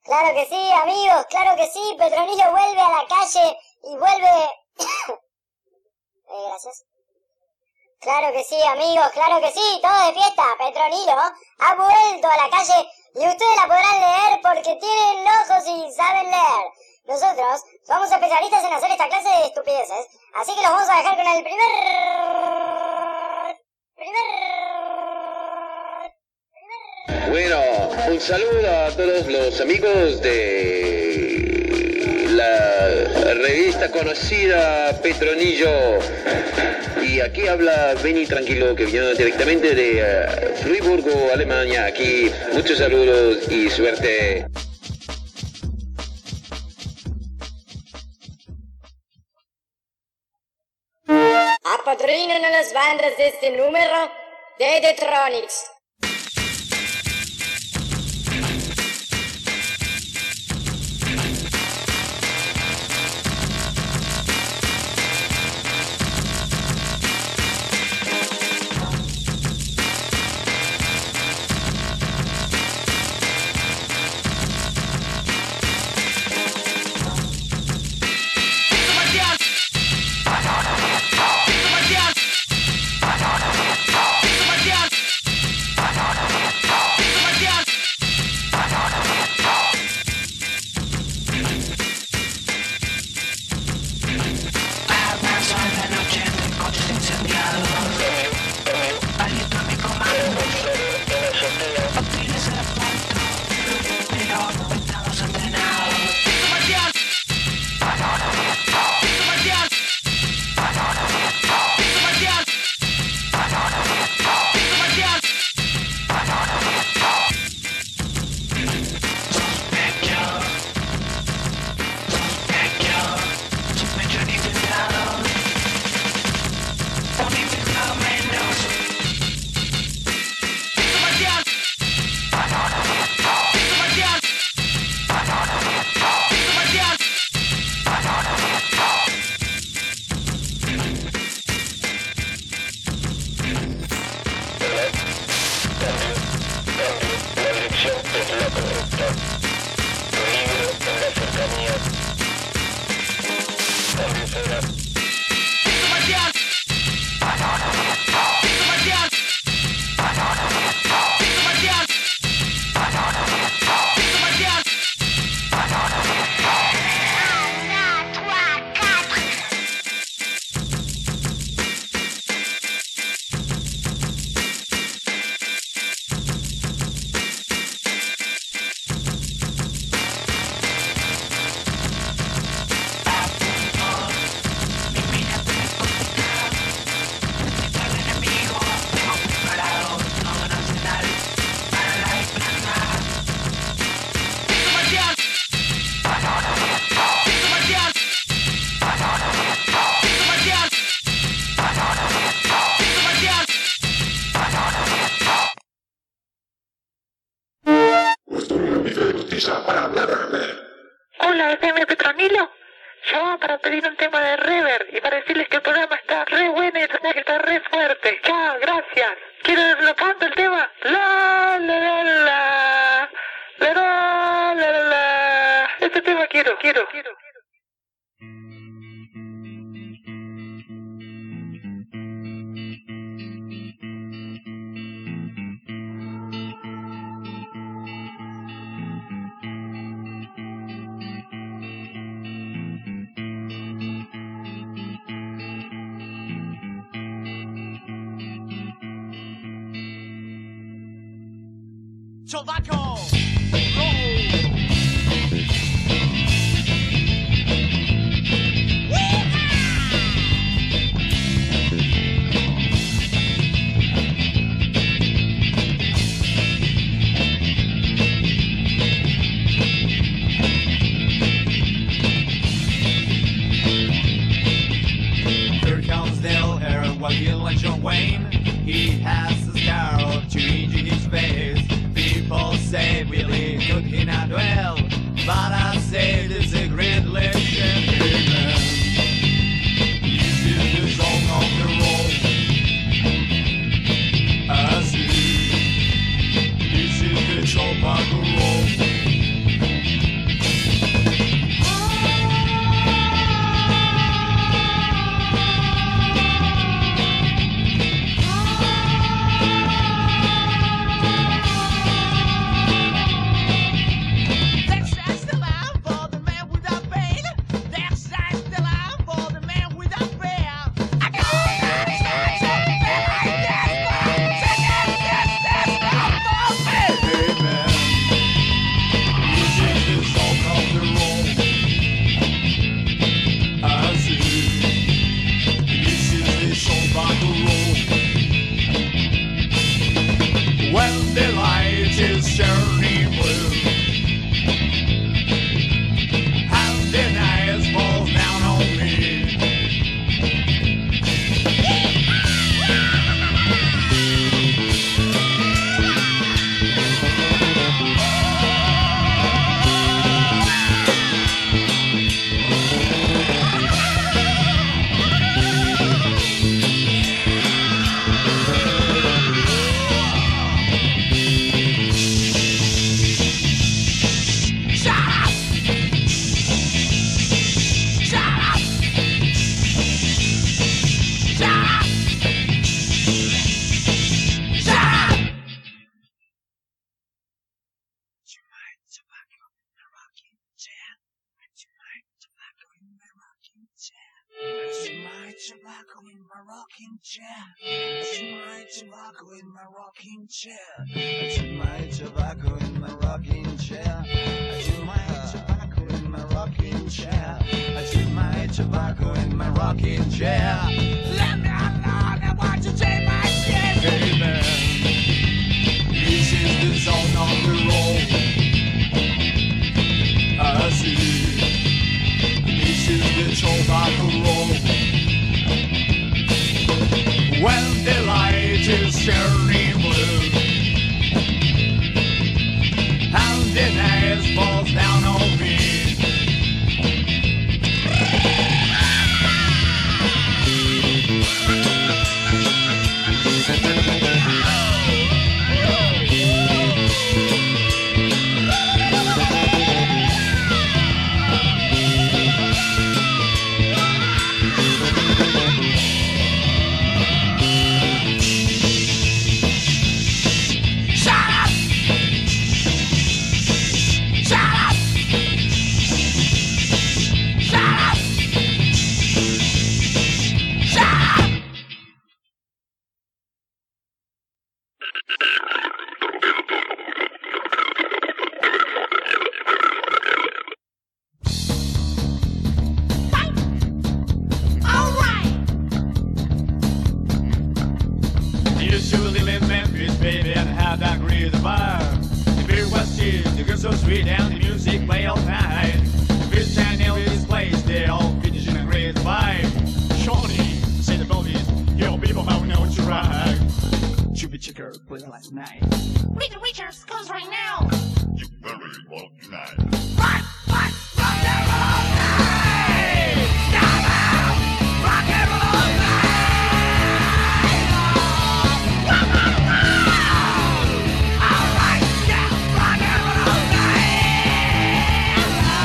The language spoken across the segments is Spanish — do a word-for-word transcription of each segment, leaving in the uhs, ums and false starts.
Claro que sí, amigos, claro que sí. Petronillo vuelve a la calle y vuelve... eh, gracias. Claro que sí, amigos, claro que sí, todo de fiesta. Petronillo ha vuelto a la calle y ustedes la podrán leer porque tienen ojos y saben leer. Nosotros somos especialistas en hacer esta clase de estupideces, así que los vamos a dejar con el primer... primer... Bueno, un saludo a todos los amigos de la revista conocida Petronillo. Y aquí habla Benny Tranquilo, que viene directamente de uh, Friburgo, Alemania. Aquí muchos saludos y suerte. Apadrinan a las bandas de este número de Detronics. Hola, F M Petronilo. Llamaba para pedir un tema de Rever y para decirles que el programa está re bueno y el mensaje está re fuerte. Chao, gracias. ¿Quiero lo canto el tema? La la la la la la la la la. Este tema quiero, quiero, quiero. Tobacco! Here comes Dale Aaron, while you like John Wayne. He has a scar of change in his face. People say Billy looking at well, but I say this is a great legend. This is the song of the road. I see. This is the tobacco road. tobacco in my rocking chair. I chew my tobacco in my rocking chair. I chew my tobacco in my rocking chair. I chew my tobacco in my rocking chair. I chew my tobacco in my rocking chair. Let me alone, I want to take my shit. Amen. This is the zone of the road. I see. This is the tobacco road. When the light is turning blue and the night falls down on me, so sweet and the music play all night. This channel is place, they all finish in a great vibe. Shawnee, say the boys, yo people how we know what you ride. Chubby Chicker played last night. Richard Richards comes right now. You very well tonight. Rock, rock, rock and roll night. Come on, rock and roll night. Come on, all right, yeah, rock and roll night.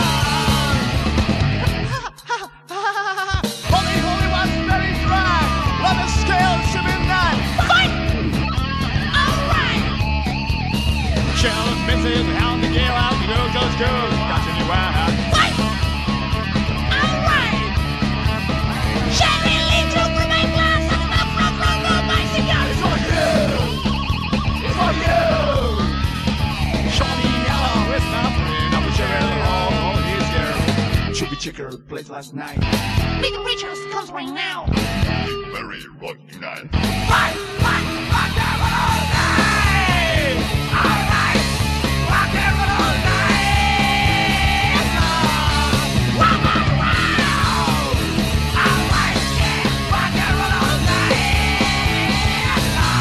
Holy, holy, was very dry. On the scale, should be nine. Fight! All right. Shell misses, hound the gale out, the girl goes good. Got your new out. Fight! All right. Sherry Little from my glass and the front row of my cigar. It's for you. It's for you. Shawnee Yellow is nothing. I'm a Sherry all his year. Chubby Chicker played last night. Richard Richards comes right now. Very rocky night. Fight! Fight! Rock and roll night! All right! Rock and roll night! Wow, wow, wow! All right, yeah! Rock and roll night!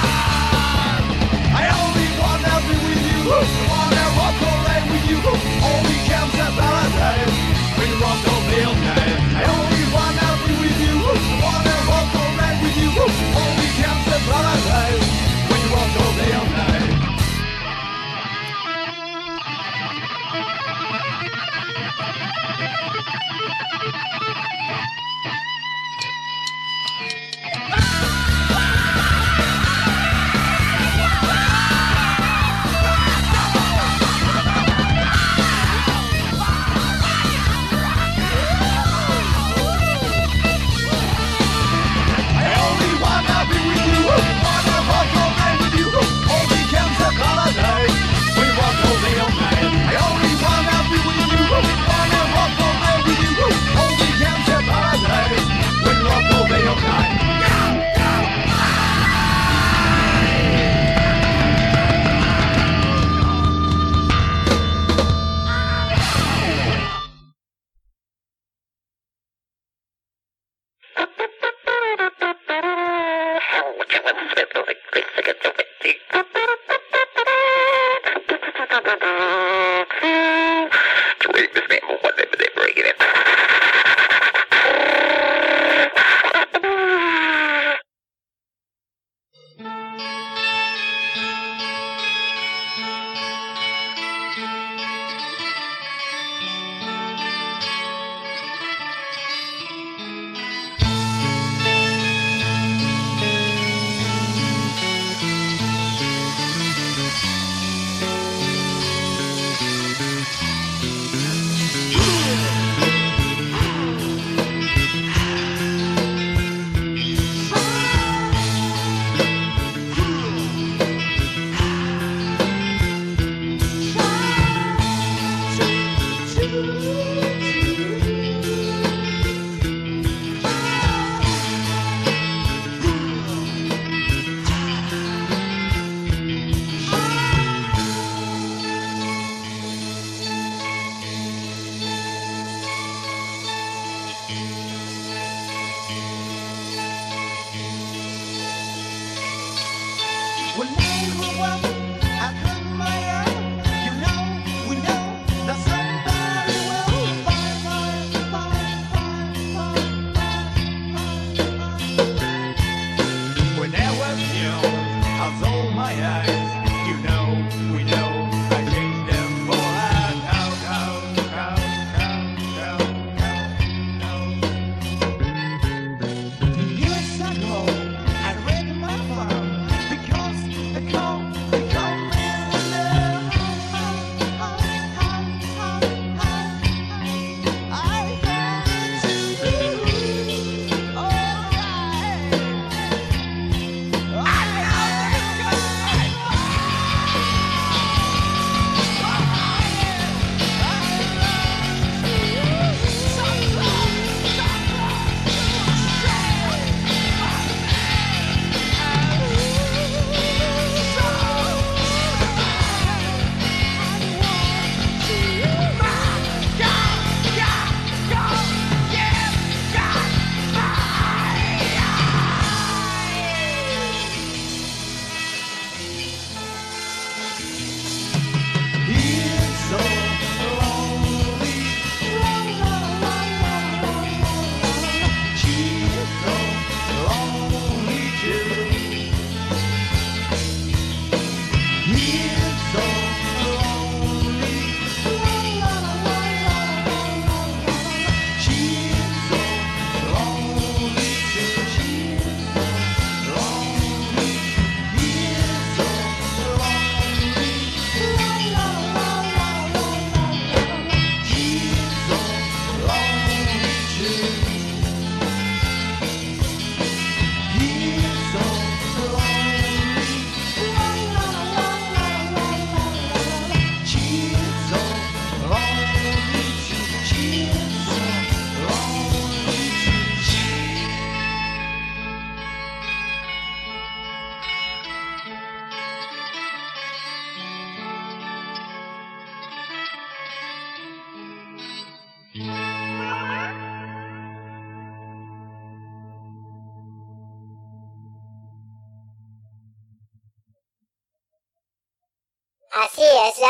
I only wanna be with you, wanna walk away with you, only comes a paradise when you rock all day all night. I only wanna be with you, wanna walk away with you, only comes a paradise when you walk all day all night. I only wanna be with you, wanna walk away with you, only comes a paradise when you walk all day all night. I only wanna be with you, wanna walk away with you, only comes a paradise when you walk all day all night.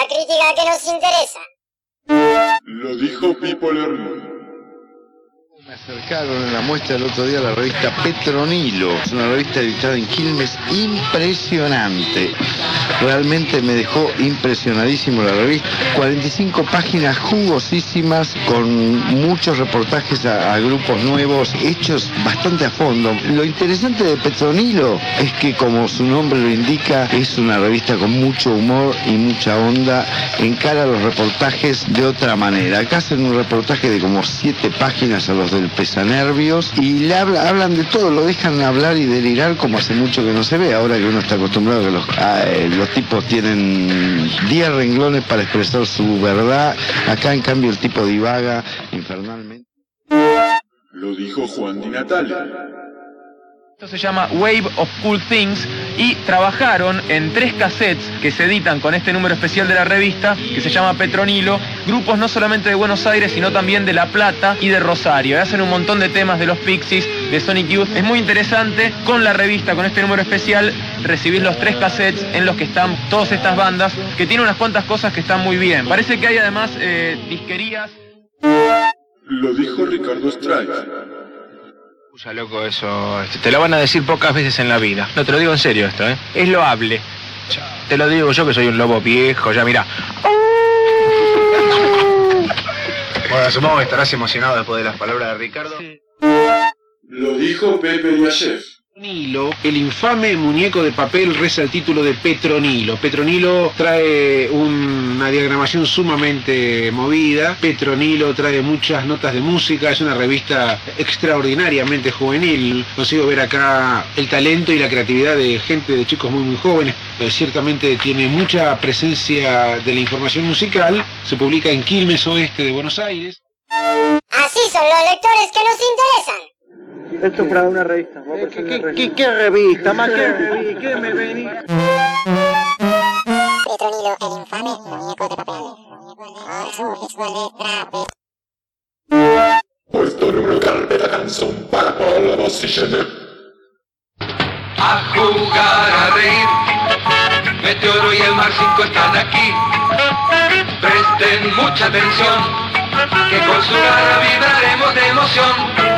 la crítica que nos interesa. Lo dijo Pipo Lerner. Me acercaron en la muestra el otro día a la revista Petronilo. Es una revista editada en Quilmes impresionante. Realmente me dejó impresionadísimo la revista. cuarenta y cinco páginas jugosísimas con muchos reportajes a, a grupos nuevos hechos bastante a fondo. Lo interesante de Petronilo es que, como su nombre lo indica, es una revista con mucho humor y mucha onda. Encara los reportajes de otra manera. Acá hacen un reportaje de como siete páginas a los del pesanervios y le habla, hablan de todo, lo dejan hablar y delirar como hace mucho que no se ve, ahora que uno está acostumbrado a que los, a, eh, los tipos tienen diez renglones para expresar su verdad. Acá en cambio el tipo divaga infernalmente. Lo dijo Juan Di Natale. Esto se llama Wave of Cool Things y trabajaron en tres cassettes que se editan con este número especial de la revista que se llama Petronilo, grupos no solamente de Buenos Aires sino también de La Plata y de Rosario. Hacen un montón de temas de los Pixies, de Sonic Youth. Es muy interesante con la revista, con este número especial, recibir los tres cassettes en los que están todas estas bandas, que tienen unas cuantas cosas que están muy bien. Parece que hay además eh, disquerías. Lo dijo Ricardo Strike. Usa loco eso, te lo van a decir pocas veces en la vida. No, te lo digo en serio esto, ¿eh? Es loable. Te lo digo yo que soy un lobo viejo, ya mirá. Bueno, supongo que estarás emocionado después de las palabras de Ricardo. Sí. Lo dijo Pepe Yashev. Petronilo, el infame muñeco de papel, reza el título de Petronilo. Petronilo trae un, una diagramación sumamente movida. Petronilo trae muchas notas de música. Es una revista extraordinariamente juvenil. Consigo ver acá el talento y la creatividad de gente, de chicos muy muy jóvenes. Eh, ciertamente tiene mucha presencia de la información musical. Se publica en Quilmes Oeste de Buenos Aires. Así son los lectores que nos interesan. Esto es para una revista. Eh, ¿Qué, qué, qué, ¿Qué revista? ¿Más qué revista? ¿Qué me venís? Petronilo, el infame muñeco de papel. Con su disco letra. Questo numero calde la canzone para la posizione. A jugar, a reír. Meteoro y el Mar cinco están aquí. Presten mucha atención, que con su garra vibraremos de emoción.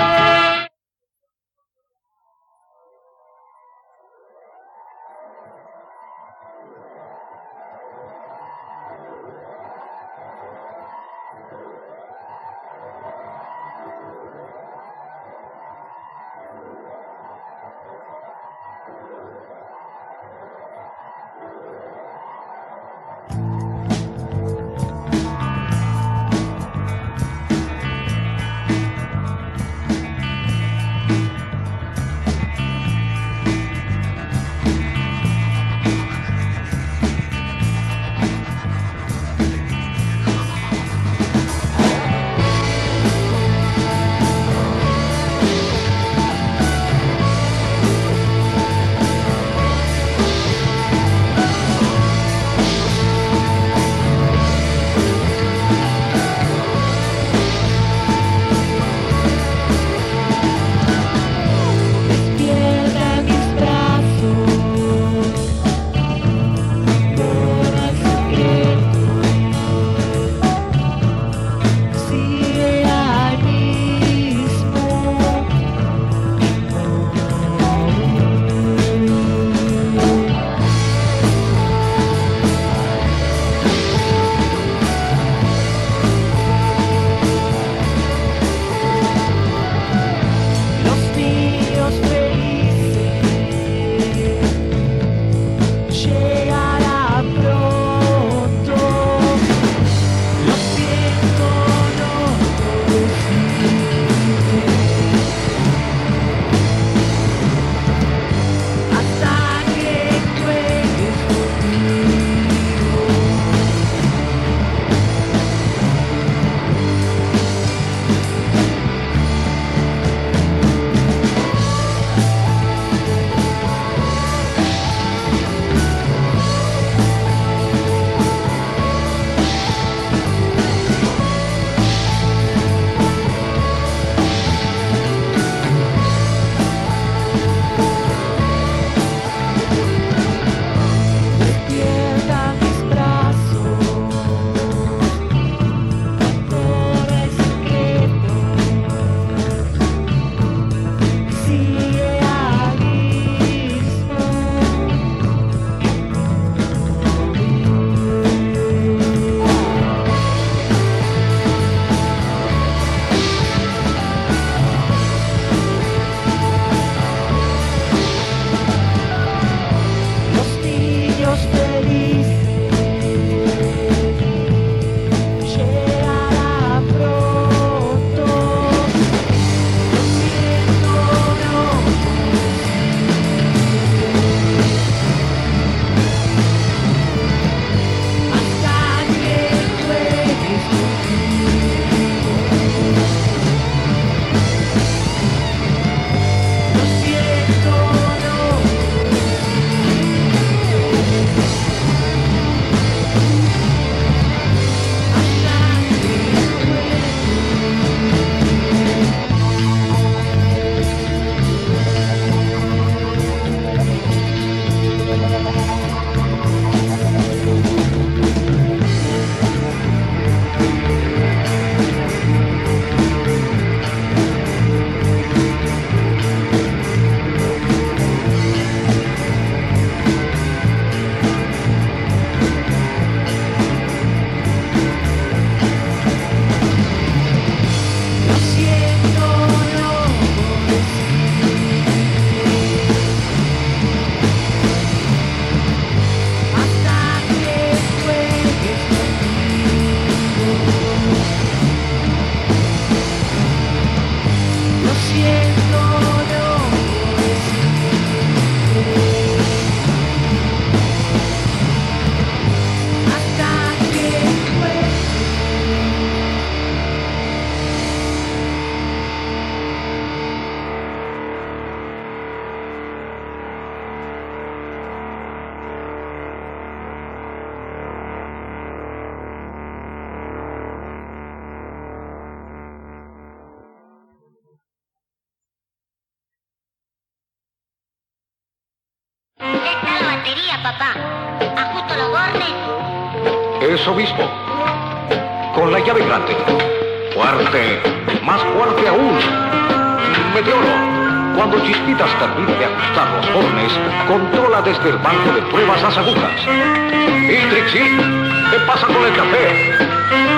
Ya está la batería, papá. Ajusto los bordes. Eso mismo. Con la llave grande. Fuerte. Más fuerte aún. Meteoro. Cuando Chispitas termine de ajustar los bornes, controla desde el banco de pruebas las agujas. ¿Y Trixie? ¿Qué pasa con el café?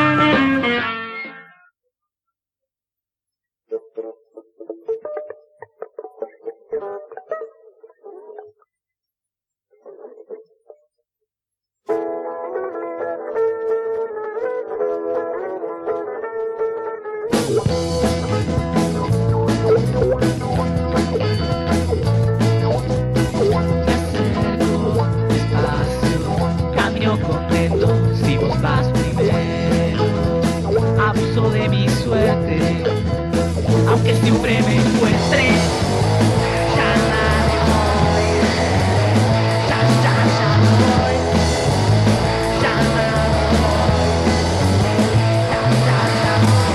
Camino contento si vos vas primero. Abuso de mi suerte, aunque siempre me encuentre. Ya nada voy, ya, ya, ya voy, ya nada voy, ya, ya, ya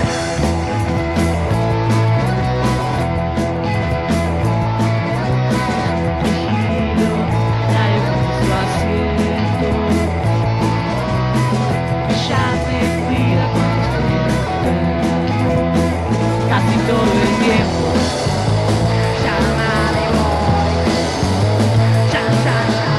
vigilo la justo asiento. Ya me cuida cuando estoy enfermo, casi todo el tiempo. Ya nada voy, ya, ya, ya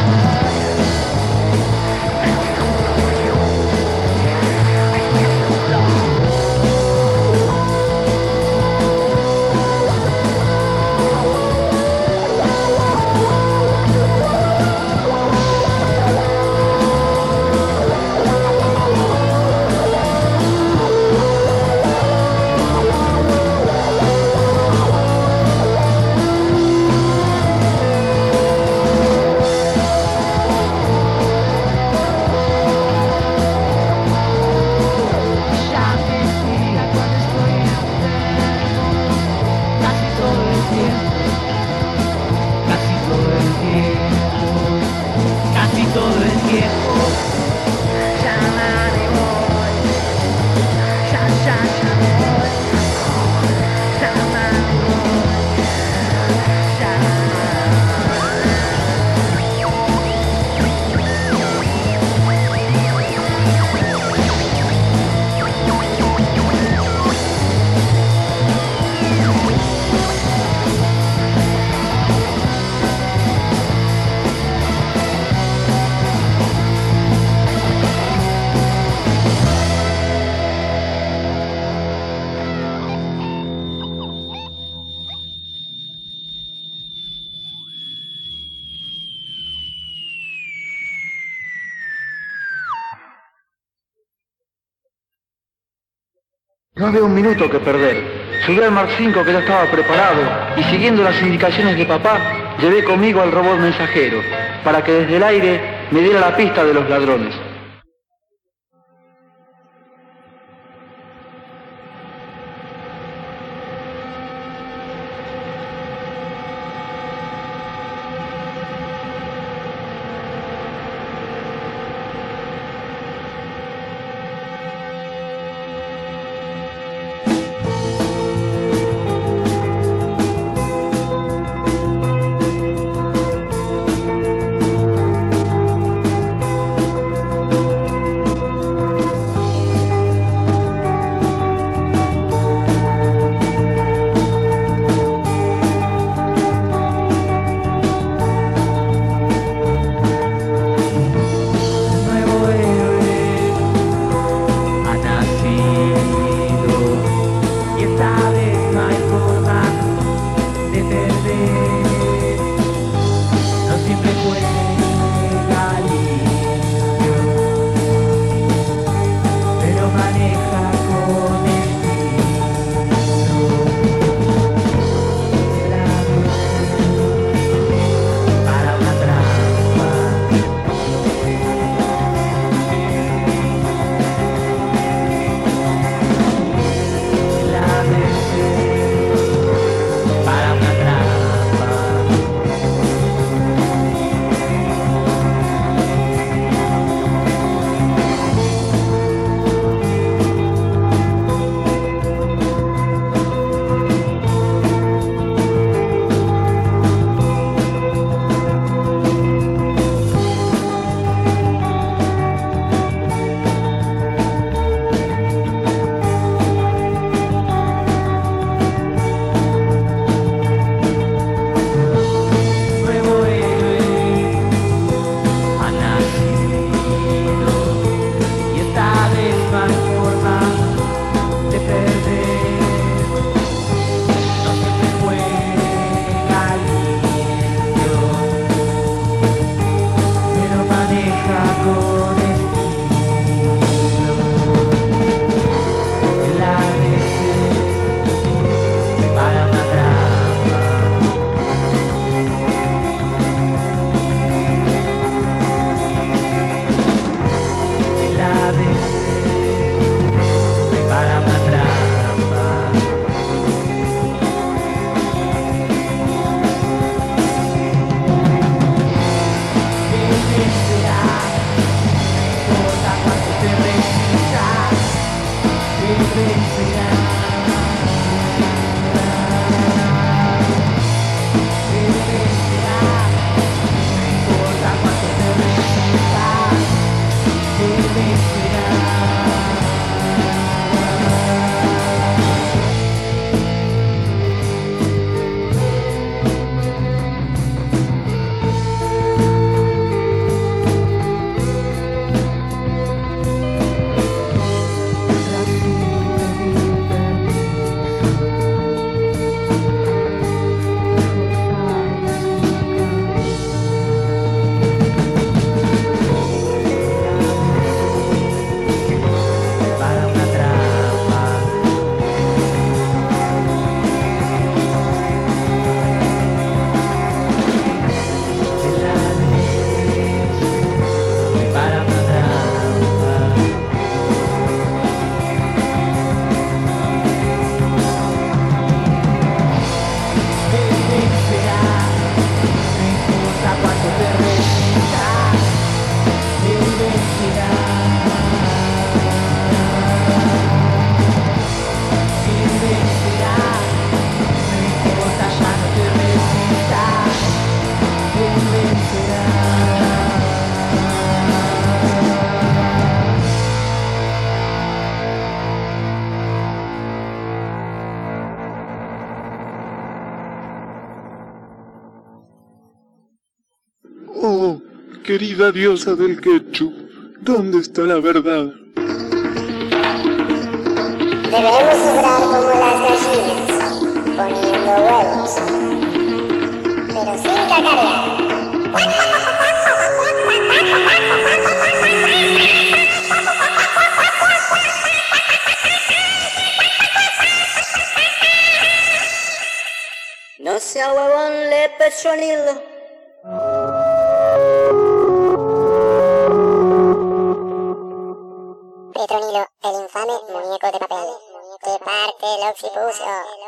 No había un minuto que perder. Subí al Mark cinco que ya estaba preparado y siguiendo las indicaciones de papá, llevé conmigo al robot mensajero para que desde el aire me diera la pista de los ladrones. Oh, querida diosa del ketchup, ¿dónde está la verdad? Debemos obrar como las gallinas, poniendo huevos, pero sin cacarear. No sea huevón, le Petronilo. Petronilo, el infame muñeco de papel. Te parte el occipucio.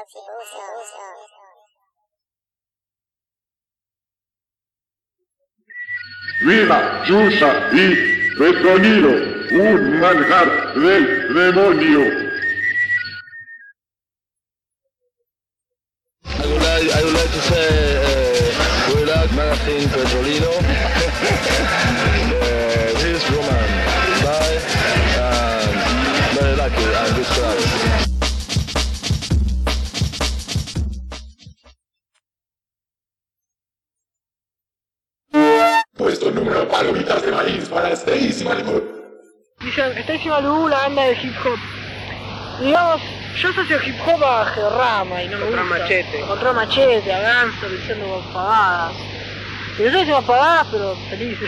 ¡Viva Yusa y Petronilo! ¡Un manjar del demonio! I would like, I would like to say, uh, we like Magazine Petronilo. uh, this woman died, and very lucky and good crowd. Puesto número de palomitas de maíz para Stacy Malibu. Dicen, Stacy Malibu, la banda de hip hop. Digamos, yo asocio hip hop a Gerrama y no me gusta. Contra Machete. Contra Machete, a Ganso, diciendo pavadas. Y yo decía pavadas, pero felices.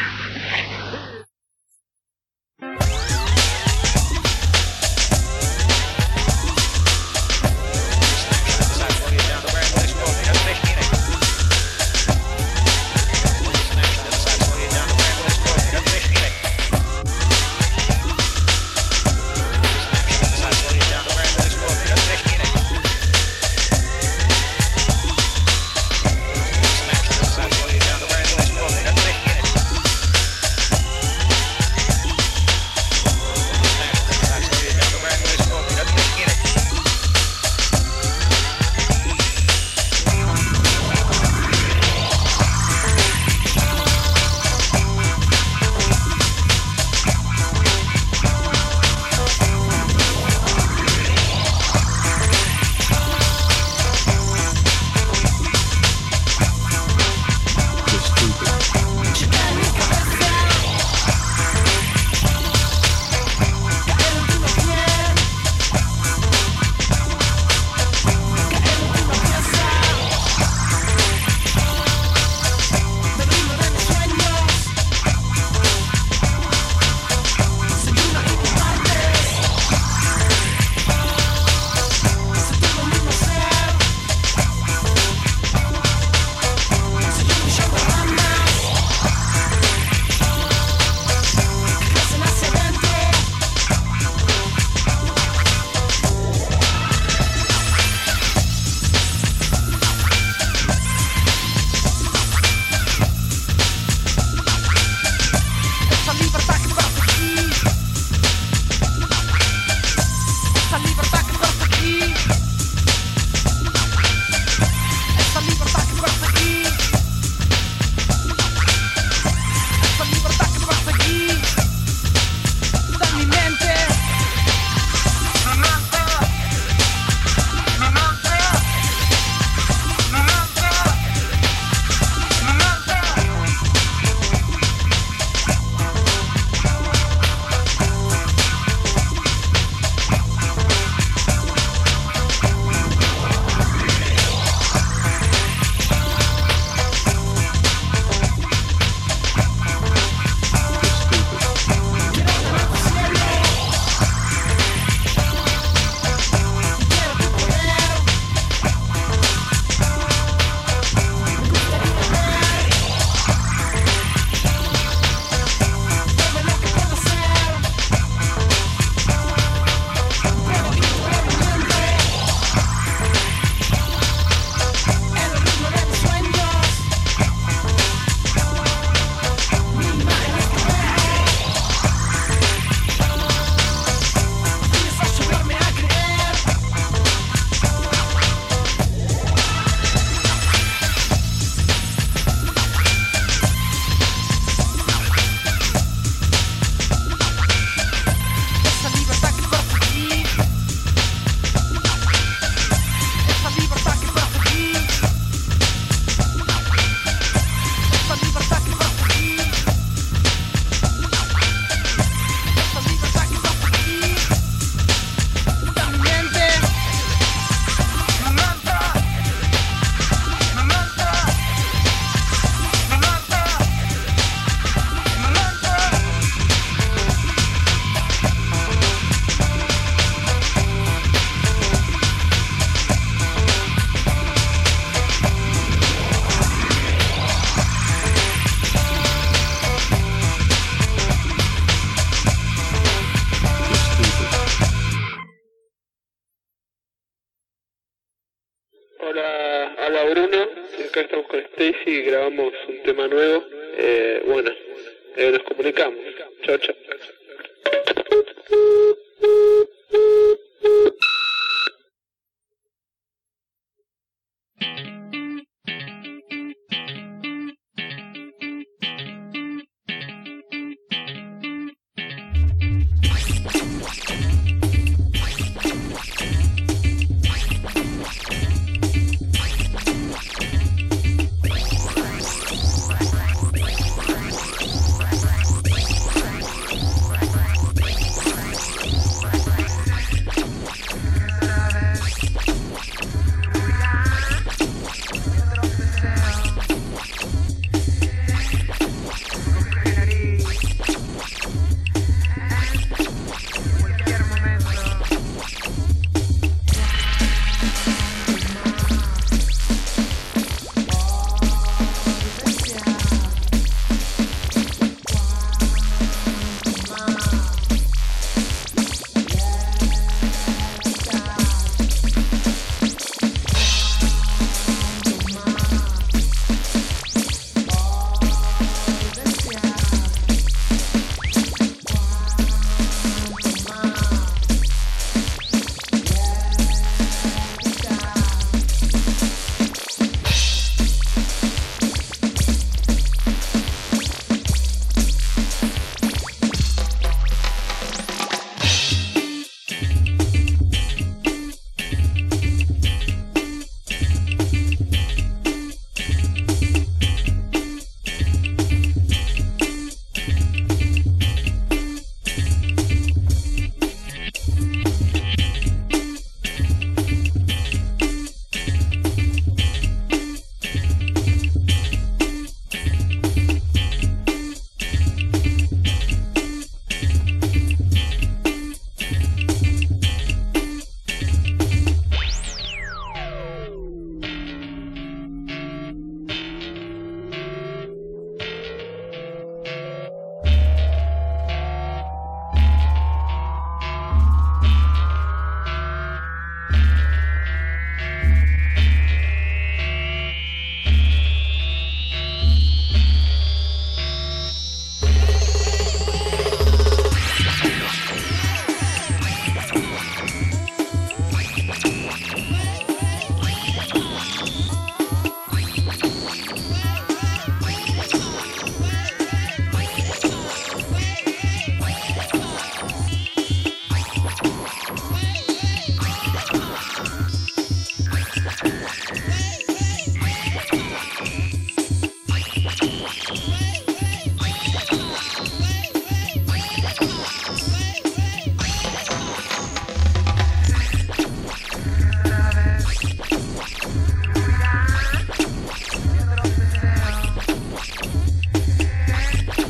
Hola, hola Bruno, acá estamos con Stacy, grabamos un tema nuevo, eh, bueno, eh, nos comunicamos, chao, chao.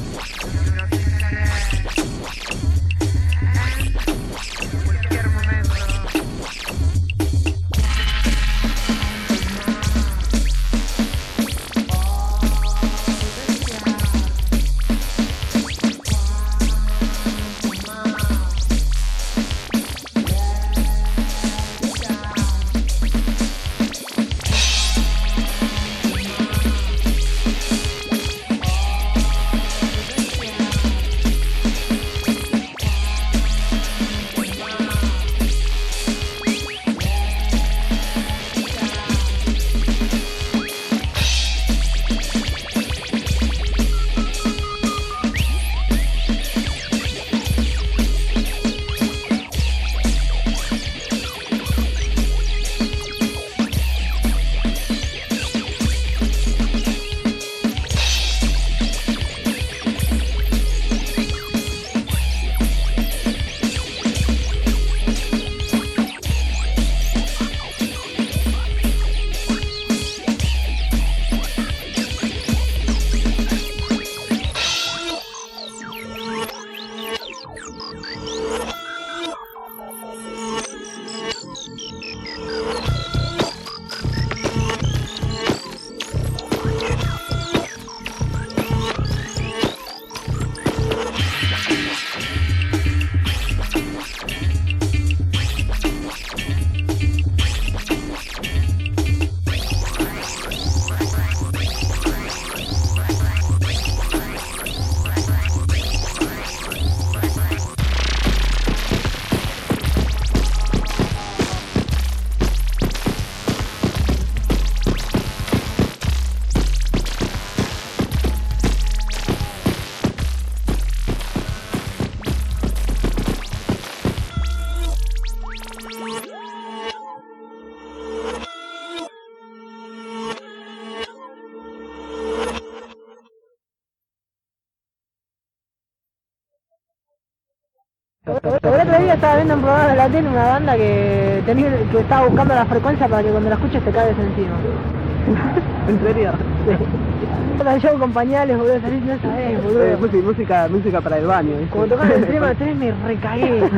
cualquier momento. El otro día estaba viendo un programa de la tele, una banda que tenía, que estaba buscando la frecuencia para que cuando la escuches te cagues encima. ¿En serio? Sí. Yo con pañales, boludo, salís, no sabés, boludo. Eh, música, música, música para el baño, ¿viste? Como tocaban el tema, ustedes me recagué.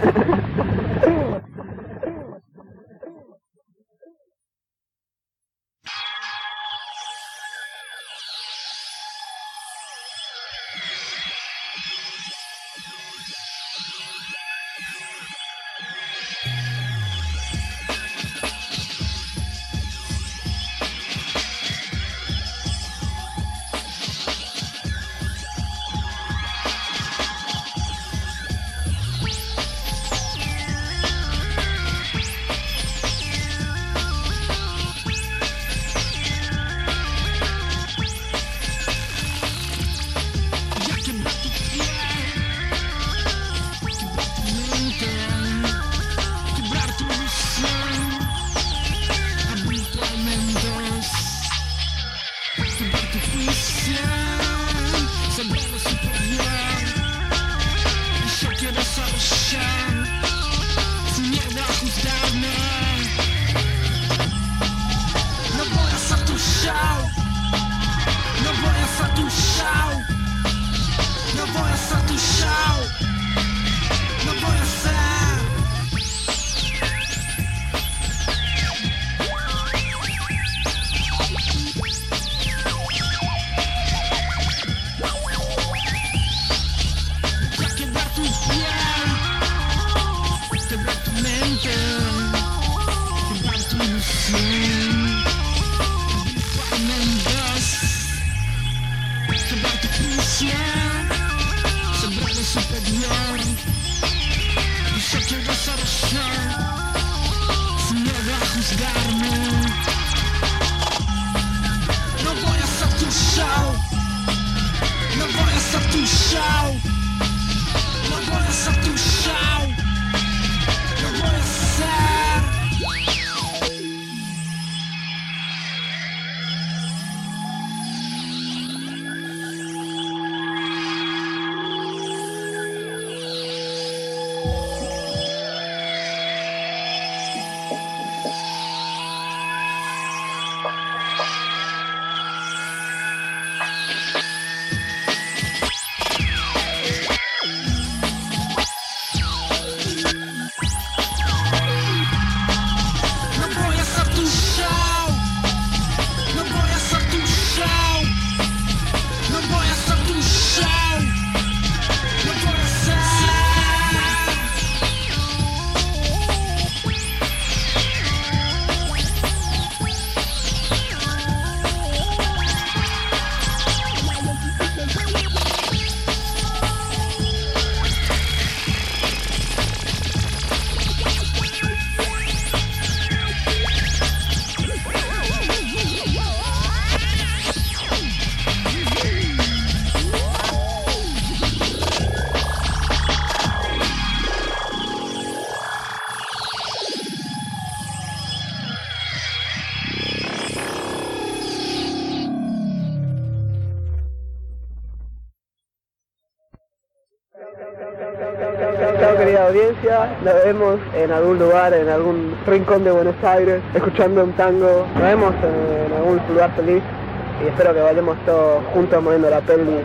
Chao querida audiencia, nos vemos en algún lugar, en algún rincón de Buenos Aires, escuchando un tango, nos vemos en algún lugar feliz y espero que vayamos todos juntos moviendo la peli.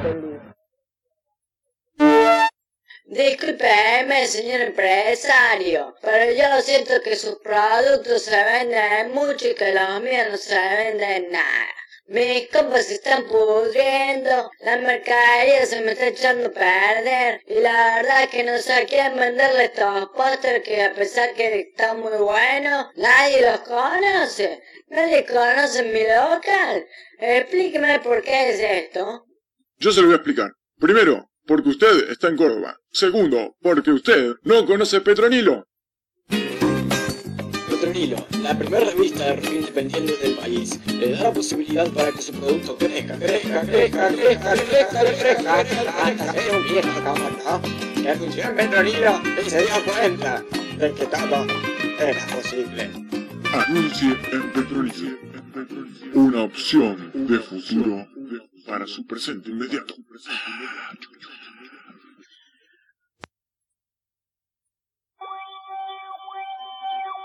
Discúlpeme, señor empresario, pero yo siento que sus productos se venden mucho y que los míos no se venden nada. Mis compas se están pudriendo, la mercadería se me está echando a perder y la verdad es que no sé a quién venderle estos pósters que a pesar que están muy buenos, nadie los conoce. Nadie conoce mi local. Explíqueme por qué es esto. Yo se lo voy a explicar. Primero, porque usted está en Córdoba. Segundo, porque usted no conoce Petronilo. Petronilo, la primera revista de rock independiente del país, le da la posibilidad para que su producto crezca, crezca, crezca, crezca, crezca, crezca, hasta ser un viejo camarada que anunció en Petronilo y se dio cuenta de que todo era posible. Anuncie en Petronilo. Una opción de futuro para su presente inmediato.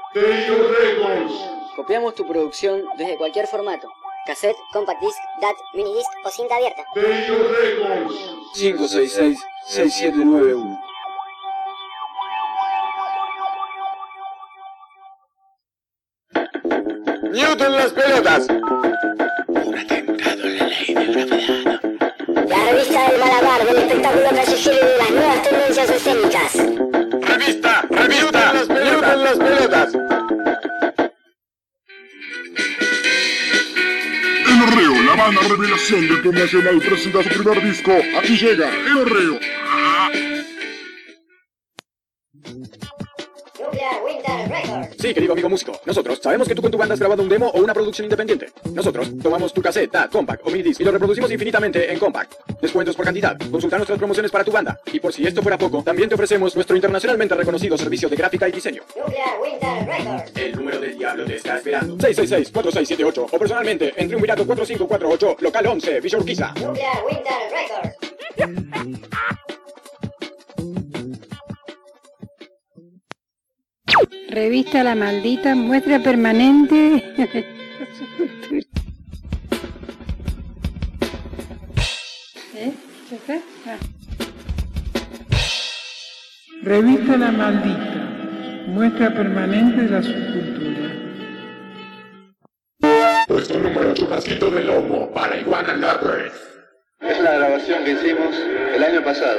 Taylor Records. Copiamos tu producción desde cualquier formato. Cassette, compact disc, D A T, minidisc o cinta abierta. Taylor Records. cinco seis seis, seis siete nueve uno. Newton las pelotas. La revista del malabar, del espectáculo callejero y de las nuevas tendencias escénicas. Revista, revista, Newton las pelotas. El Horreo, la banda revelación del pop nacional, presenta su primer disco. Aquí llega El Horreo. Nuclear Winter Records. Sí, querido amigo músico, nosotros sabemos que tú con tu banda has grabado un demo o una producción independiente. Nosotros tomamos tu cassette, D A T, compact o minidisc y lo reproducimos infinitamente en compact. Descuentos por cantidad, consulta nuestras promociones para tu banda. Y por si esto fuera poco, también te ofrecemos nuestro internacionalmente reconocido servicio de gráfica y diseño. Nuclear Winter Records. El número del diablo te está esperando. seis seis seis, cuatro seis siete ocho o personalmente en Triunvirato cuatro cinco cuatro ocho, local once, Villa Urquiza. Nuclear Winter Records. Revista La Maldita, muestra permanente. ¿Eh? ¿Ya está? Ah. Revista La Maldita, muestra permanente de la subcultura. Puesto número tu casquito de lomo para Iguana Lovers. Es la grabación que hicimos el año pasado.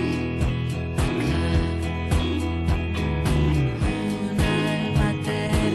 Un alma te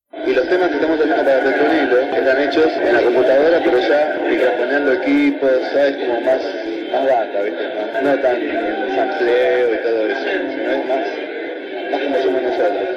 Y los temas que estamos haciendo para Petronilo están hechos en la computadora, pero ya microfoneando equipos, ¿sabes? Como más, más data, ¿viste? No, no tan sampleo y todo eso, sino es más, más como somos nosotros.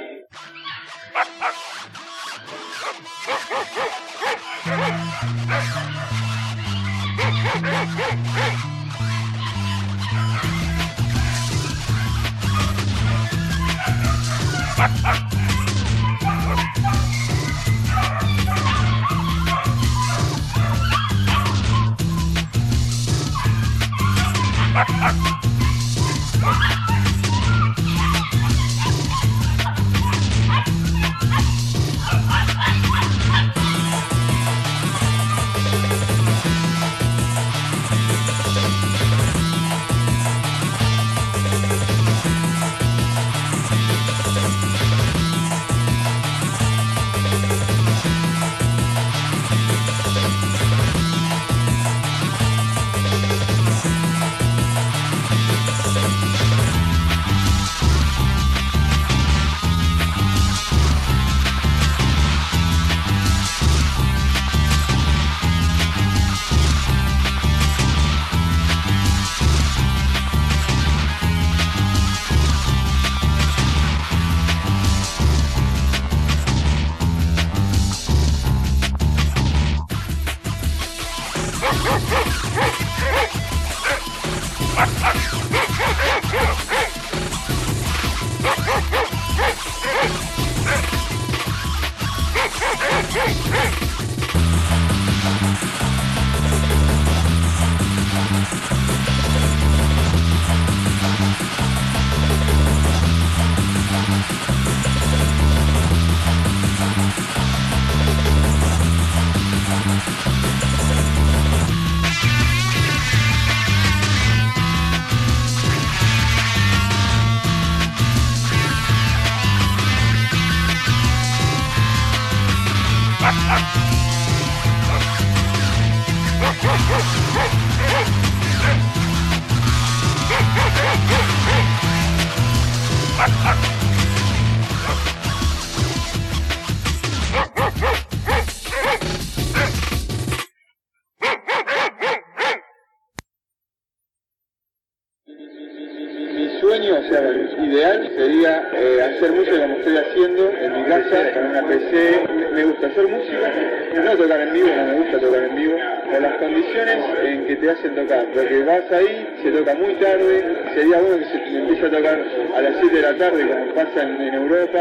Sueño, o sea, el ideal sería eh, hacer música como estoy haciendo en mi casa, con una P C. Me gusta hacer música, no tocar en vivo, no me gusta tocar en vivo, por las condiciones en que te hacen tocar, porque vas ahí, se toca muy tarde, sería bueno que se empiece a tocar a las siete de la tarde, como pasa en, en Europa.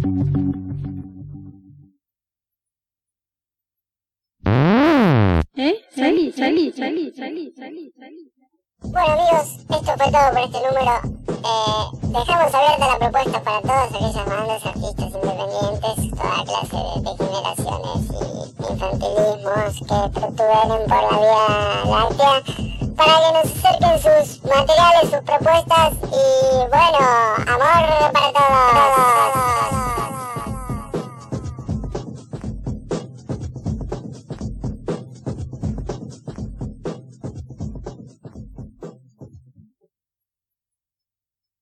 ¿Eh? Salí, salí, salí, salí, salí, salí. Bueno amigos, esto fue todo por este número. Eh, dejamos abierta la propuesta para todas aquellas bandas, artistas independientes, toda clase de degeneraciones y infantilismos que protuberen por la vía láctea, para que nos acerquen sus materiales, sus propuestas y bueno,